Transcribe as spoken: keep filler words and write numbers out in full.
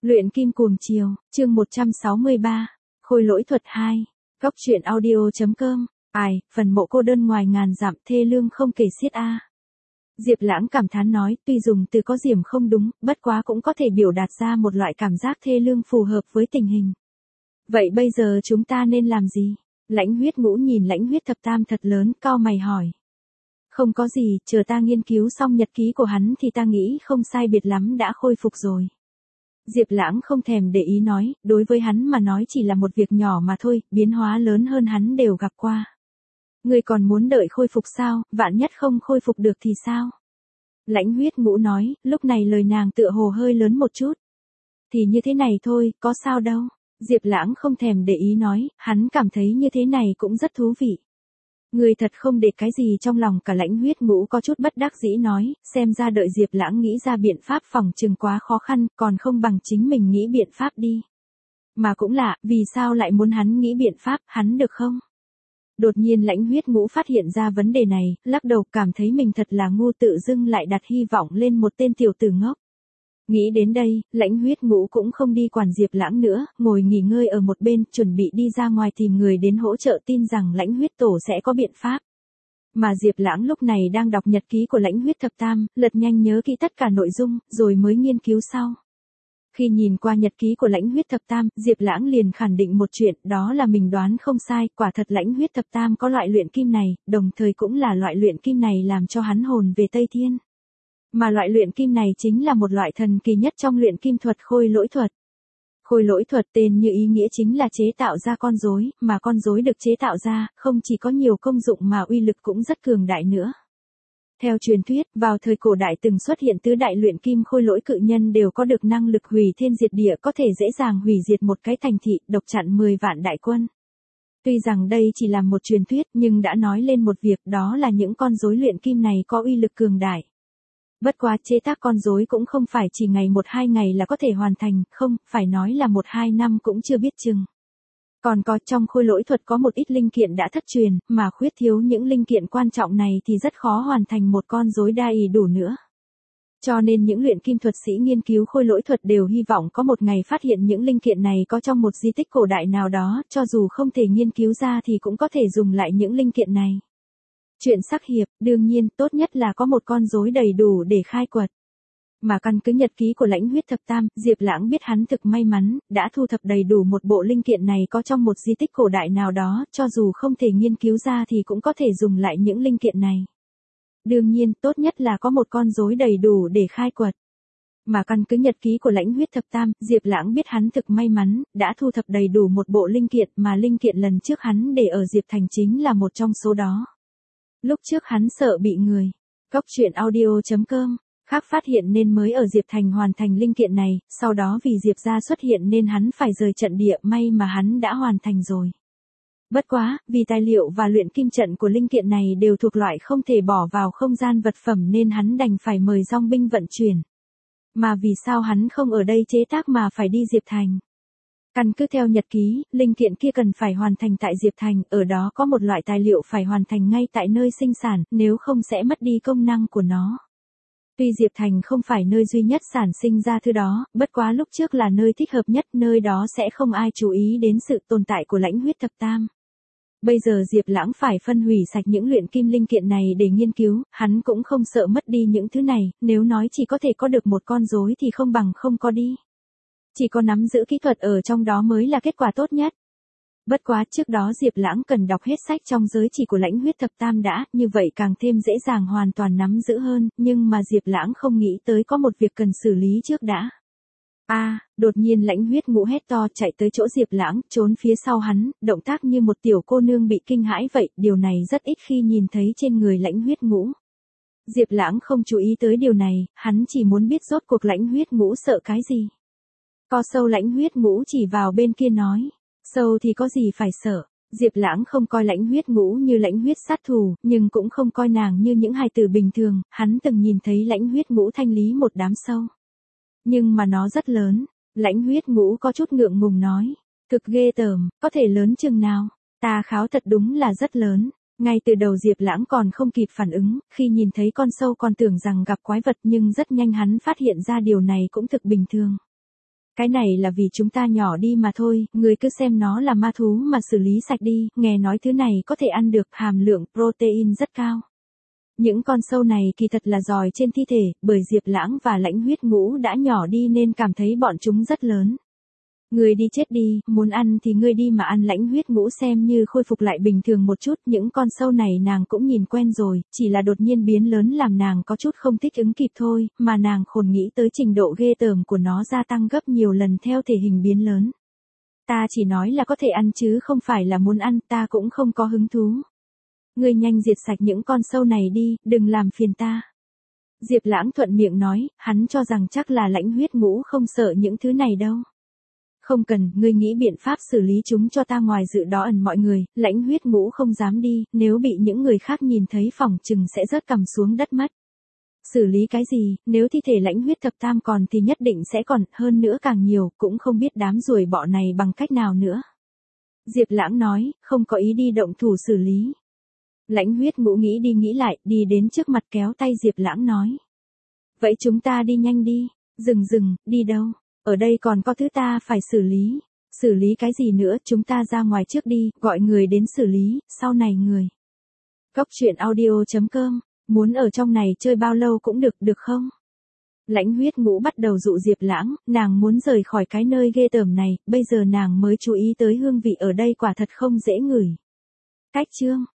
Luyện kim cuồng chiều, chương một trăm sáu mươi ba, khôi lỗi thuật hai, góc truyện audio.com, ai, phần mộ cô đơn ngoài ngàn dặm thê lương không kể xiết a. Diệp Lãng cảm thán nói, tuy dùng từ có diểm không đúng, bất quá cũng có thể biểu đạt ra một loại cảm giác thê lương phù hợp với tình hình. Vậy bây giờ chúng ta nên làm gì? Lãnh Huyết Ngũ nhìn Lãnh Huyết Thập Tam thật lớn, cau mày hỏi. Không có gì, chờ ta nghiên cứu xong nhật ký của hắn thì ta nghĩ không sai biệt lắm đã khôi phục rồi. Diệp Lãng không thèm để ý nói, đối với hắn mà nói chỉ là một việc nhỏ mà thôi, biến hóa lớn hơn hắn đều gặp qua. Ngươi còn muốn đợi khôi phục sao, vạn nhất không khôi phục được thì sao? Lãnh Huyết Ngũ nói, lúc này lời nàng tựa hồ hơi lớn một chút. Thì như thế này thôi, có sao đâu. Diệp Lãng không thèm để ý nói, hắn cảm thấy như thế này cũng rất thú vị. Người thật không để cái gì trong lòng cả. Lãnh Huyết Ngũ có chút bất đắc dĩ nói, xem ra đợi Diệp Lãng nghĩ ra biện pháp phòng chừng quá khó khăn, còn không bằng chính mình nghĩ biện pháp đi. Mà cũng lạ, vì sao lại muốn hắn nghĩ biện pháp, hắn được không? Đột nhiên Lãnh Huyết Ngũ phát hiện ra vấn đề này, lắc đầu cảm thấy mình thật là ngu, tự dưng lại đặt hy vọng lên một tên tiểu tử ngốc. Nghĩ đến đây, Lãnh Huyết Ngũ cũng không đi quản Diệp Lãng nữa, ngồi nghỉ ngơi ở một bên, chuẩn bị đi ra ngoài tìm người đến hỗ trợ, tin rằng Lãnh Huyết Tổ sẽ có biện pháp. Mà Diệp Lãng lúc này đang đọc nhật ký của Lãnh Huyết Thập Tam, lật nhanh nhớ kỹ tất cả nội dung, rồi mới nghiên cứu sau. Khi nhìn qua nhật ký của Lãnh Huyết Thập Tam, Diệp Lãng liền khẳng định một chuyện, đó là mình đoán không sai, quả thật Lãnh Huyết Thập Tam có loại luyện kim này, đồng thời cũng là loại luyện kim này làm cho hắn hồn về Tây Thiên. Mà loại luyện kim này chính là một loại thần kỳ nhất trong luyện kim thuật, khôi lỗi thuật. Khôi lỗi thuật tên như ý nghĩa chính là chế tạo ra con rối, mà con rối được chế tạo ra, không chỉ có nhiều công dụng mà uy lực cũng rất cường đại nữa. Theo truyền thuyết, vào thời cổ đại từng xuất hiện tứ đại luyện kim khôi lỗi cự nhân đều có được năng lực hủy thiên diệt địa, có thể dễ dàng hủy diệt một cái thành thị, độc chặn mười vạn đại quân. Tuy rằng đây chỉ là một truyền thuyết nhưng đã nói lên một việc, đó là những con rối luyện kim này có uy lực cường đại. Bất quá chế tác con rối cũng không phải chỉ ngày một hai ngày là có thể hoàn thành, không, phải nói là một hai năm cũng chưa biết chừng. Còn có trong khôi lỗi thuật có một ít linh kiện đã thất truyền, mà khuyết thiếu những linh kiện quan trọng này thì rất khó hoàn thành một con rối đa ỷ đủ nữa. Cho nên những luyện kim thuật sĩ nghiên cứu khôi lỗi thuật đều hy vọng có một ngày phát hiện những linh kiện này có trong một di tích cổ đại nào đó, cho dù không thể nghiên cứu ra thì cũng có thể dùng lại những linh kiện này. Chuyện sắc hiệp, đương nhiên, tốt nhất là có một con rối đầy đủ để khai quật. Mà căn cứ nhật ký của Lãnh Huyết Thập Tam, Diệp Lãng biết hắn thực may mắn, đã thu thập đầy đủ một bộ linh kiện này có trong một di tích cổ đại nào đó, cho dù không thể nghiên cứu ra thì cũng có thể dùng lại những linh kiện này. Đương nhiên, tốt nhất là có một con rối đầy đủ để khai quật. Mà căn cứ nhật ký của Lãnh Huyết Thập Tam, Diệp Lãng biết hắn thực may mắn, đã thu thập đầy đủ một bộ linh kiện, mà linh kiện lần trước hắn để ở Diệp Thành chính là một trong số đó. Lúc trước hắn sợ bị người, góc truyện audio.com, khác phát hiện nên mới ở Diệp Thành hoàn thành linh kiện này, sau đó vì Diệp gia xuất hiện nên hắn phải rời trận địa, may mà hắn đã hoàn thành rồi. Bất quá, vì tài liệu và luyện kim trận của linh kiện này đều thuộc loại không thể bỏ vào không gian vật phẩm nên hắn đành phải mời dòng binh vận chuyển. Mà vì sao hắn không ở đây chế tác mà phải đi Diệp Thành? Căn cứ theo nhật ký, linh kiện kia cần phải hoàn thành tại Diệp Thành, ở đó có một loại tài liệu phải hoàn thành ngay tại nơi sinh sản, nếu không sẽ mất đi công năng của nó. Tuy Diệp Thành không phải nơi duy nhất sản sinh ra thứ đó, bất quá lúc trước là nơi thích hợp nhất, nơi đó sẽ không ai chú ý đến sự tồn tại của Lãnh Huyết Thập Tam. Bây giờ Diệp Lãng phải phân hủy sạch những luyện kim linh kiện này để nghiên cứu, hắn cũng không sợ mất đi những thứ này, nếu nói chỉ có thể có được một con rối thì không bằng không có đi. Chỉ có nắm giữ kỹ thuật ở trong đó mới là kết quả tốt nhất. Bất quá trước đó Diệp Lãng cần đọc hết sách trong giới chỉ của Lãnh Huyết Thập Tam đã, như vậy càng thêm dễ dàng hoàn toàn nắm giữ hơn, nhưng mà Diệp Lãng không nghĩ tới có một việc cần xử lý trước đã. A, à, đột nhiên Lãnh Huyết Ngũ hét to chạy tới chỗ Diệp Lãng, trốn phía sau hắn, động tác như một tiểu cô nương bị kinh hãi vậy, điều này rất ít khi nhìn thấy trên người Lãnh Huyết Ngũ. Diệp Lãng không chú ý tới điều này, hắn chỉ muốn biết rốt cuộc Lãnh Huyết Ngũ sợ cái gì. Co sâu Lãnh Huyết Ngũ chỉ vào bên kia nói, sâu thì có gì phải sợ. Diệp Lãng không coi Lãnh Huyết Ngũ như Lãnh Huyết sát thủ, nhưng cũng không coi nàng như những hài tử bình thường, hắn từng nhìn thấy Lãnh Huyết Ngũ thanh lý một đám sâu. Nhưng mà nó rất lớn, Lãnh Huyết Ngũ có chút ngượng ngùng nói, cực ghê tởm, có thể lớn chừng nào, ta kháo thật đúng là rất lớn. Ngay từ đầu Diệp Lãng còn không kịp phản ứng, khi nhìn thấy con sâu còn tưởng rằng gặp quái vật nhưng rất nhanh hắn phát hiện ra điều này cũng thực bình thường. Cái này là vì chúng ta nhỏ đi mà thôi, người cứ xem nó là ma thú mà xử lý sạch đi, nghe nói thứ này có thể ăn được, hàm lượng protein rất cao. Những con sâu này kỳ thật là giòi trên thi thể, bởi Diệp Lãng và Lãnh Huyết Ngũ đã nhỏ đi nên cảm thấy bọn chúng rất lớn. Ngươi đi chết đi, muốn ăn thì ngươi đi mà ăn. Lãnh Huyết Ngũ xem như khôi phục lại bình thường một chút, những con sâu này nàng cũng nhìn quen rồi, chỉ là đột nhiên biến lớn làm nàng có chút không thích ứng kịp thôi, mà nàng khôn nghĩ tới trình độ ghê tởm của nó gia tăng gấp nhiều lần theo thể hình biến lớn. Ta chỉ nói là có thể ăn chứ không phải là muốn ăn, ta cũng không có hứng thú. Ngươi nhanh diệt sạch những con sâu này đi, đừng làm phiền ta. Diệp Lãng thuận miệng nói, hắn cho rằng chắc là Lãnh Huyết Ngũ không sợ những thứ này đâu. Không cần, ngươi nghĩ biện pháp xử lý chúng cho ta, ngoài dự đó ẩn mọi người. Lãnh Huyết Ngũ không dám đi, nếu bị những người khác nhìn thấy phỏng chừng sẽ rớt cằm xuống đất mất. Xử lý cái gì, nếu thi thể Lãnh Huyết Thập Tam còn thì nhất định sẽ còn, hơn nữa càng nhiều, cũng không biết đám ruồi bọ này bằng cách nào nữa. Diệp Lãng nói, không có ý đi động thủ xử lý. Lãnh Huyết Ngũ nghĩ đi nghĩ lại, đi đến trước mặt kéo tay Diệp Lãng nói. Vậy chúng ta đi nhanh đi. Dừng dừng, đi đâu? Ở đây còn có thứ ta phải xử lý. Xử lý cái gì nữa, chúng ta ra ngoài trước đi, gọi người đến xử lý, sau này người. Cốc truyện audio chấm com, muốn ở trong này chơi bao lâu cũng được, được không? Lãnh Huyết Ngũ bắt đầu dụ Diệp Lãng, nàng muốn rời khỏi cái nơi ghê tởm này, bây giờ nàng mới chú ý tới hương vị ở đây quả thật không dễ ngửi. Cách chương